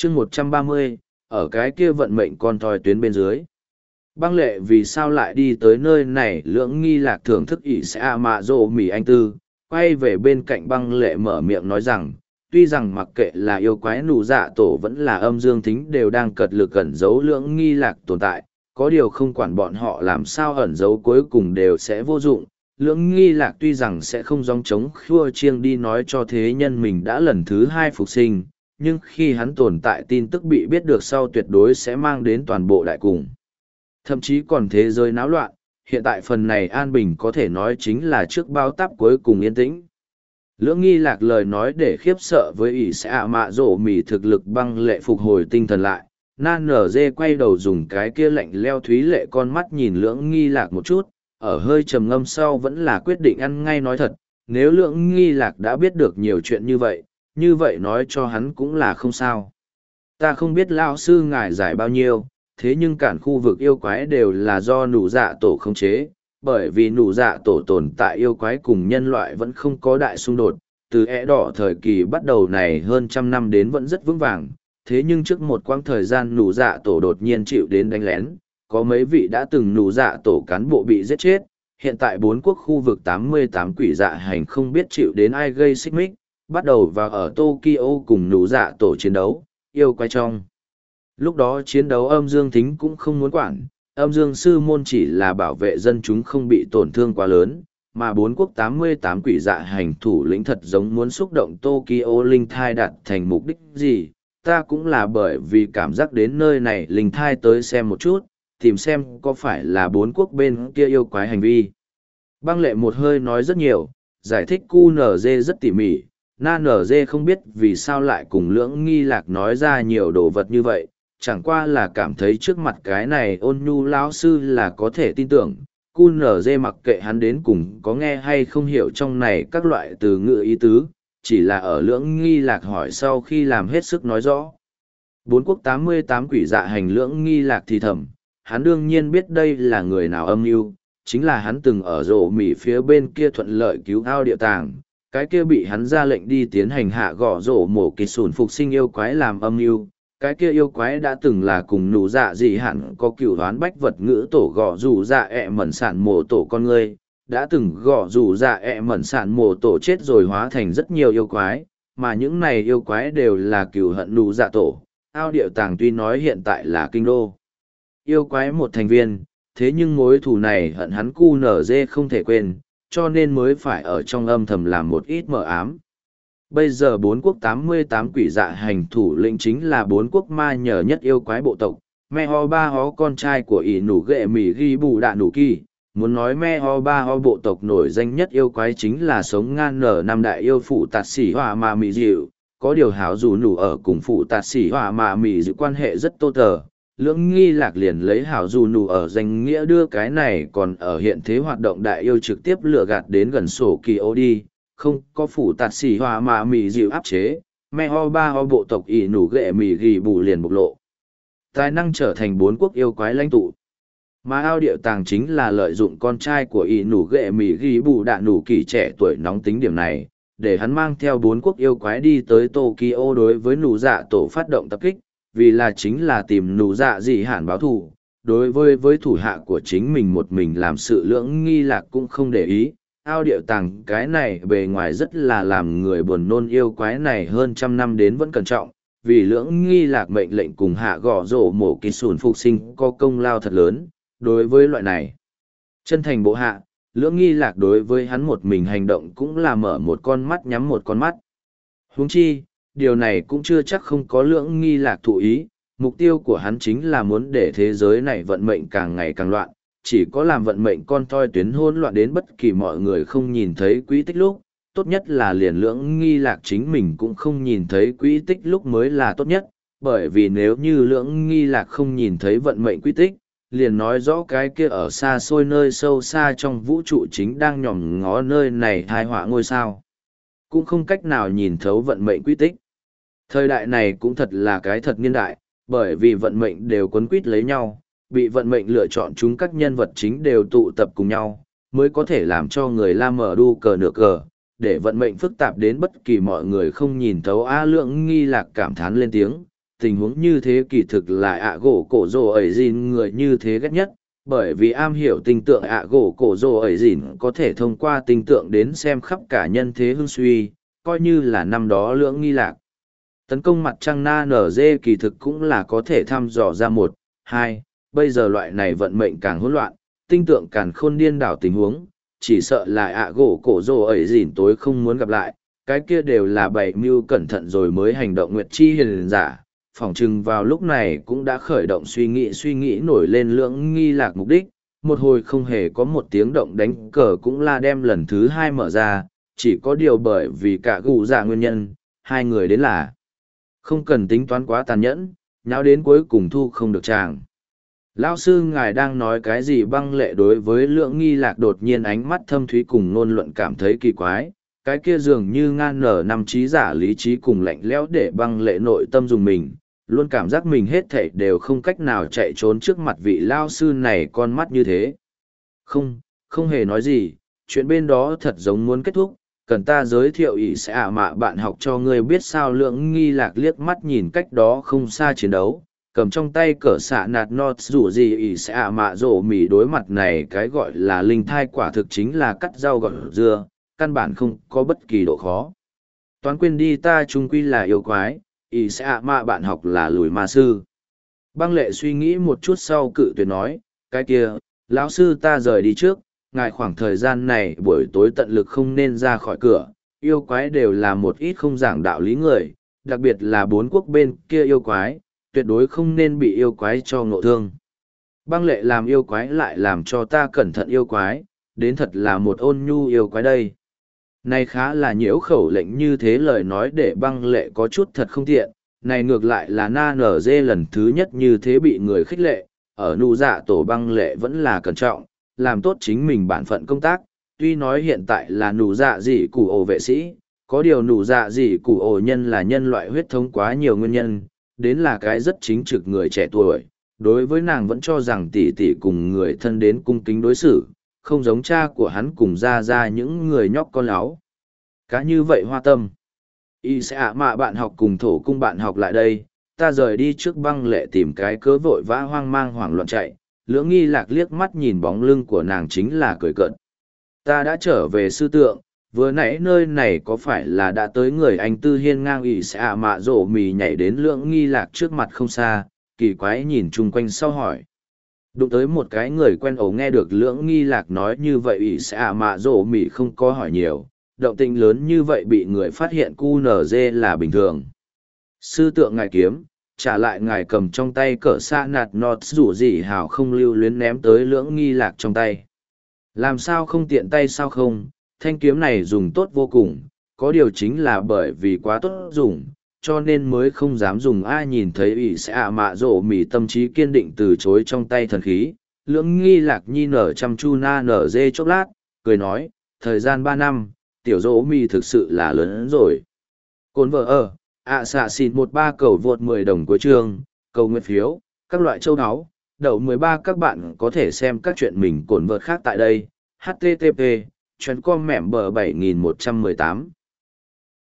chương 130, ở cái kia vận mệnh con thoi tuyến bên dưới. Băng lệ vì sao lại đi tới nơi này? Lưỡng nghi lạc thưởng thức ỷ sẽ à mạ rộ mỉ anh tư, quay về bên cạnh băng lệ mở miệng nói rằng, tuy rằng mặc kệ là yêu quái nụ dạ tổ vẫn là âm dương thính đều đang cật lực ẩn giấu lưỡng nghi lạc tồn tại, có điều không quản bọn họ làm sao ẩn giấu cuối cùng đều sẽ vô dụng. Lưỡng nghi lạc tuy rằng sẽ không dòng chống khua chiêng đi nói cho thế nhân mình đã lần thứ hai phục sinh, nhưng khi hắn tồn tại tin tức bị biết được sau tuyệt đối sẽ mang đến toàn bộ đại cùng. Thậm chí còn thế giới náo loạn, hiện tại phần này an bình có thể nói chính là trước bao táp cuối cùng yên tĩnh. Lưỡng nghi lạc lời nói để khiếp sợ với ỷ sẽ ạ mạ rổ mỉ thực lực băng lệ phục hồi tinh thần lại. Nan nở dê quay đầu dùng cái kia lạnh leo thúy lệ con mắt nhìn lưỡng nghi lạc một chút, ở hơi trầm ngâm sau vẫn là quyết định ăn ngay nói thật, nếu lưỡng nghi lạc đã biết được nhiều chuyện như vậy nói cho hắn cũng là không sao. Ta không biết lão sư ngài giải bao nhiêu, thế nhưng cản khu vực yêu quái đều là do nụ dạ tổ khống chế, bởi vì nụ dạ tổ tồn tại yêu quái cùng nhân loại vẫn không có đại xung đột, từ đỏ thời kỳ bắt đầu này hơn trăm năm đến vẫn rất vững vàng, thế nhưng trước một quãng thời gian nụ dạ tổ đột nhiên chịu đến đánh lén, có mấy vị đã từng nụ dạ tổ cán bộ bị giết chết, hiện tại 4 quốc khu vực 88 quỷ dạ hành không biết chịu đến ai gây xích mích, bắt đầu vào ở Tokyo cùng nụ dạ tổ chiến đấu, yêu quái trong. Lúc đó chiến đấu âm dương thính cũng không muốn quản, âm dương sư môn chỉ là bảo vệ dân chúng không bị tổn thương quá lớn, mà 4 quốc 88 quỷ dạ hành thủ lĩnh thật giống muốn xúc động Tokyo linh thai đạt thành mục đích gì, ta cũng là bởi vì cảm giác đến nơi này linh thai tới xem một chút, tìm xem có phải là 4 quốc bên kia yêu quái hành vi. Băng lệ một hơi nói rất nhiều, giải thích QNZ rất tỉ mỉ, NZ không biết vì sao lại cùng lưỡng nghi lạc nói ra nhiều đồ vật như vậy, chẳng qua là cảm thấy trước mặt cái này ôn nhu lão sư là có thể tin tưởng. QNZ mặc kệ hắn đến cùng có nghe hay không hiểu trong này các loại từ ngữ ý tứ, chỉ là ở lưỡng nghi lạc hỏi sau khi làm hết sức nói rõ. 4 quốc 88 quỷ dạ hành lưỡng nghi lạc thì thầm, hắn đương nhiên biết đây là người nào âm mưu, chính là hắn từng ở rổ mỉ phía bên kia thuận lợi cứu ao địa tàng, cái kia bị hắn ra lệnh đi tiến hành hạ gõ rổ mổ kịch sùn phục sinh yêu quái làm âm mưu. Cái kia yêu quái đã từng là cùng nụ dạ dị hẳn có cửu đoán bách vật ngữ tổ gõ rủ dạ mẩn sản mổ tổ con người, đã từng gõ rủ dạ mẩn sản mổ tổ chết rồi hóa thành rất nhiều yêu quái, mà những này yêu quái đều là cửu hận nụ dạ tổ. Ao điệu tàng tuy nói hiện tại là kinh đô yêu quái một thành viên, thế nhưng mối thù này hận hắn QNZ không thể quên, cho nên mới phải ở trong âm thầm làm một ít mờ ám. Bây giờ 4 quốc 88 quỷ dạ hành thủ lĩnh chính là 4 quốc ma nhờ nhất yêu quái bộ tộc, me ho ba ho con trai của ỷ nủ ghệ mỉ ghi bù đạ nủ kỳ. Muốn nói me ho ba ho bộ tộc nổi danh nhất yêu quái chính là sống ngan nở năm đại yêu phụ tạt xỉ hòa mà mỉ dịu, có điều hảo dù nủ ở cùng phụ tạt xỉ hòa mà mỉ dịu quan hệ rất tốt tờ. Lưỡng nghi lạc liền lấy hảo dù nủ ở danh nghĩa đưa cái này còn ở hiện thế hoạt động đại yêu trực tiếp lừa gạt đến gần sổ kỳ ô đi, không có phủ tạt xỉ hòa mà mì dịu áp chế, me ho ba ho bộ tộc ỷ nủ ghệ mì ghi bù liền bộc lộ. Tài năng trở thành 4 quốc yêu quái lãnh tụ. Mà ao điệu tàng chính là lợi dụng con trai của ỷ nủ ghệ mì ghi bù đạn nủ kỳ trẻ tuổi nóng tính điểm này, để hắn mang theo 4 quốc yêu quái đi tới Tokyo đối với nụ dạ tổ phát động tập kích, vì là chính là tìm nụ dạ dị hẳn báo thù. Đối với thủ hạ của chính mình một mình làm sự lưỡng nghi lạc cũng không để ý, ao điệu tàng cái này bề ngoài rất là làm người buồn nôn yêu quái này hơn trăm năm đến vẫn cẩn trọng, vì lưỡng nghi lạc mệnh lệnh cùng hạ gõ rổ mổ kỳ sùn phục sinh có công lao thật lớn, đối với loại này. Chân thành bộ hạ, lưỡng nghi lạc đối với hắn một mình hành động cũng là mở một con mắt nhắm một con mắt. Huống chi, điều này cũng chưa chắc không có lưỡng nghi lạc thụ ý, mục tiêu của hắn chính là muốn để thế giới này vận mệnh càng ngày càng loạn, chỉ có làm vận mệnh con toi tuyến hỗn loạn đến bất kỳ mọi người không nhìn thấy quỹ tích lúc, tốt nhất là liền lưỡng nghi lạc chính mình cũng không nhìn thấy quỹ tích lúc mới là tốt nhất, bởi vì nếu như lưỡng nghi lạc không nhìn thấy vận mệnh quỹ tích, liền nói rõ cái kia ở xa xôi nơi sâu xa trong vũ trụ chính đang nhòm ngó nơi này thai họa ngôi sao. Cũng không cách nào nhìn thấu vận mệnh quỹ tích. Thời đại này cũng thật là cái thật niên đại, bởi vì vận mệnh đều quấn quýt lấy nhau, bị vận mệnh lựa chọn chúng các nhân vật chính đều tụ tập cùng nhau, mới có thể làm cho người la mở đu cờ nửa cờ, để vận mệnh phức tạp đến bất kỳ mọi người không nhìn thấu. A Lượng nghi lạc cảm thán lên tiếng, tình huống như thế kỳ thực là ạ gỗ cổ rồ ấy dìn người như thế ghét nhất, bởi vì am hiểu tinh tượng ạ gỗ cổ rồ ấy dìn có thể thông qua tinh tượng đến xem khắp cả nhân thế hưng suy, coi như là năm đó lưỡng nghi lạc. Tấn công mặt trăng na nở dê kỳ thực cũng là có thể thăm dò ra một, hai, bây giờ loại này vận mệnh càng hỗn loạn, tinh tượng càng khôn điên đảo tình huống, chỉ sợ là ạ gỗ cổ rồ ấy dìn tối không muốn gặp lại, cái kia đều là bày mưu cẩn thận rồi mới hành động nguyệt chi hiền giả. Phỏng chừng vào lúc này cũng đã khởi động suy nghĩ nổi lên lưỡng nghi lạc mục đích, một hồi không hề có một tiếng động đánh cờ cũng là đem lần thứ hai mở ra, chỉ có điều bởi vì cả gù dạ nguyên nhân, hai người đến là không cần tính toán quá tàn nhẫn, nháo đến cuối cùng thu không được chàng. Lão sư ngài đang nói cái gì? Băng lệ đối với lưỡng nghi lạc đột nhiên ánh mắt thâm thúy cùng ngôn luận cảm thấy kỳ quái, cái kia dường như ngan nở năm trí giả lý trí cùng lạnh lẽo để băng lệ nội tâm dùng mình, luôn cảm giác mình hết thảy đều không cách nào chạy trốn trước mặt vị lao sư này con mắt như thế. Không hề nói gì, chuyện bên đó thật giống muốn kết thúc, cần ta giới thiệu ý sẽ mạ bạn học cho ngươi biết sao? Lưỡng nghi lạc liếc mắt nhìn cách đó không xa chiến đấu, cầm trong tay cỡ xạ nạt nọt dù gì ý sẽ mạ rổ mỉ đối mặt này cái gọi là linh thai quả thực chính là cắt rau gọt dưa, căn bản không có bất kỳ độ khó. Toán quên đi, ta chung quy là yêu quái, ý sẽ mạ bạn học là lùi ma sư. Băng lệ suy nghĩ một chút sau cự tuyệt nói, cái kia, lão sư ta rời đi trước, ngài khoảng thời gian này buổi tối tận lực không nên ra khỏi cửa, yêu quái đều là một ít không giảng đạo lý người, đặc biệt là bốn quốc bên kia yêu quái, tuyệt đối không nên bị yêu quái cho ngộ thương. Băng lệ làm yêu quái lại làm cho ta cẩn thận yêu quái, đến thật là một ôn nhu yêu quái đây. Này khá là nhiễu khẩu lệnh, như thế lời nói để băng lệ có chút thật không tiện, này ngược lại là na nở dê lần thứ nhất như thế bị người khích lệ, ở nụ dạ tổ băng lệ vẫn là cẩn trọng, làm tốt chính mình bản phận công tác, tuy nói hiện tại là nụ dạ dị củ ổ vệ sĩ, có điều nụ dạ dị củ ổ nhân là nhân loại huyết thống quá nhiều nguyên nhân, đến là cái rất chính trực người trẻ tuổi, đối với nàng vẫn cho rằng tỷ tỷ cùng người thân đến cung kính đối xử, không giống cha của hắn cùng ra những người nhóc con láo. Cá như vậy hoa tâm. Y sẽ mạ bạn học cùng thổ cung bạn học lại đây, ta rời đi trước. Băng lệ tìm cái cớ vội vã hoang mang hoảng loạn chạy, lưỡng nghi lạc liếc mắt nhìn bóng lưng của nàng chính là cười cợt. Ta đã trở về sư tượng, vừa nãy nơi này có phải là đã tới người anh tư hiên ngang? Y sẽ mạ rổ mì nhảy đến lưỡng nghi lạc trước mặt không xa, kỳ quái nhìn chung quanh sau hỏi. Đụng tới một cái người quen. Ổ nghe được lưỡng nghi lạc nói như vậy, ỷ sẽ mạ rổ mỉ không có hỏi nhiều, động tĩnh lớn như vậy bị người phát hiện QNZ là bình thường. Sư tượng ngài kiếm, trả lại ngài cầm trong tay cỡ xa nạt nọt rủ gì hào không lưu luyến ném tới lưỡng nghi lạc trong tay. Làm sao không tiện tay sao không, thanh kiếm này dùng tốt vô cùng, có điều chính là bởi vì quá tốt dùng, cho nên mới không dám dùng. Ai nhìn thấy ỷ sẽ mạ rổ mỉ tâm trí kiên định từ chối trong tay thần khí, lưỡng nghi lạc nhi nở chăm chu na nở dê chốc lát, cười nói, thời gian 3 năm, tiểu rổ mỉ thực sự là lớn rồi. Cồn vợ ở, xạ xịn 13 cầu vượt 10 đồng của trường, cầu nguyện phiếu, các loại châu áo, đậu 13. Các bạn có thể xem các chuyện mình cồn vợt khác tại đây. HTTP, chuyến com mẻm bờ 7118.